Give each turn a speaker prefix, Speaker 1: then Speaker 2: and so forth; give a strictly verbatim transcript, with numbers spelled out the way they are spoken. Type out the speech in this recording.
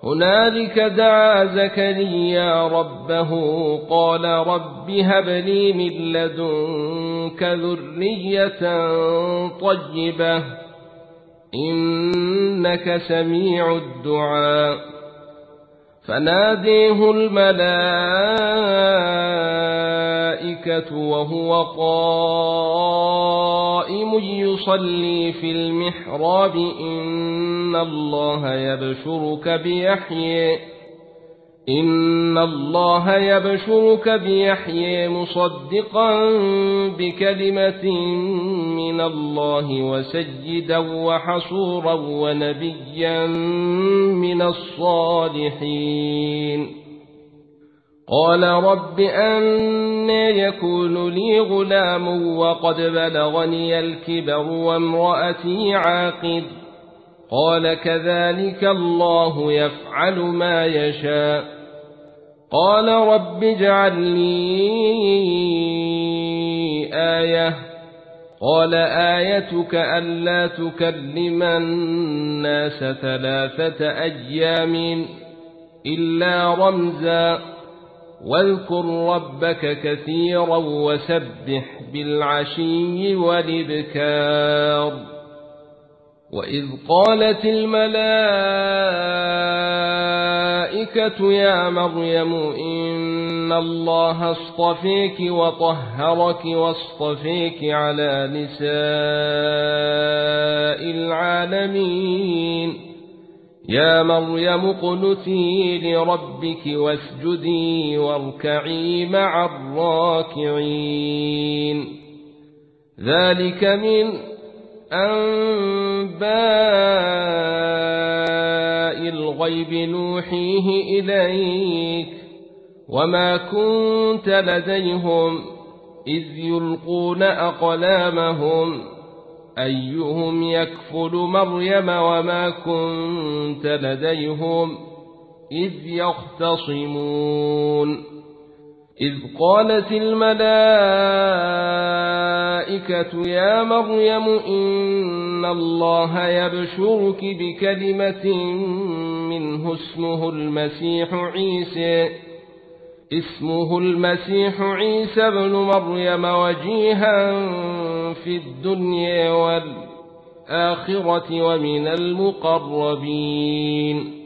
Speaker 1: هنالك دعا زكريا ربه قال رب هب لي من لدنك ذرية طيبة إنك سميع الدعاء فناديه الملائكة وهو قائم يصلي في المحراب إن الله يبشرك بيحيى إن الله يبشرك بيحيى مصدقا بكلمة من الله وسيدا وحصورا ونبيا من الصالحين قال رب أنى يكون لي غلام وقد بلغني الكبر وامرأتي عاقر قال كذلك الله يفعل ما يشاء قال رب اجعل لي آية قال آيتك ألا تكلم الناس ثلاثة أيام إلا رمزا واذكر ربك كثيرا وسبح بالعشي والإبكار وإذ قالت الملائكة يا مريم إن الله اصطفيك وطهرك واصطفيك على نساء العالمين يا مريم اقنتي لربك واسجدي واركعي مع الراكعين ذلك من أنباء الغيب نوحيه إليك وما كنت لديهم إذ يلقون أقلامهم أيهم يكفل مريم وما كنت لديهم إذ يختصمون إذ قالت الملائكة يا مريم إن الله يبشرك بكلمة منه اسمه المسيح عيسى اسمه المسيح عيسى ابن مريم وجيها في الدنيا والآخرة ومن المقربين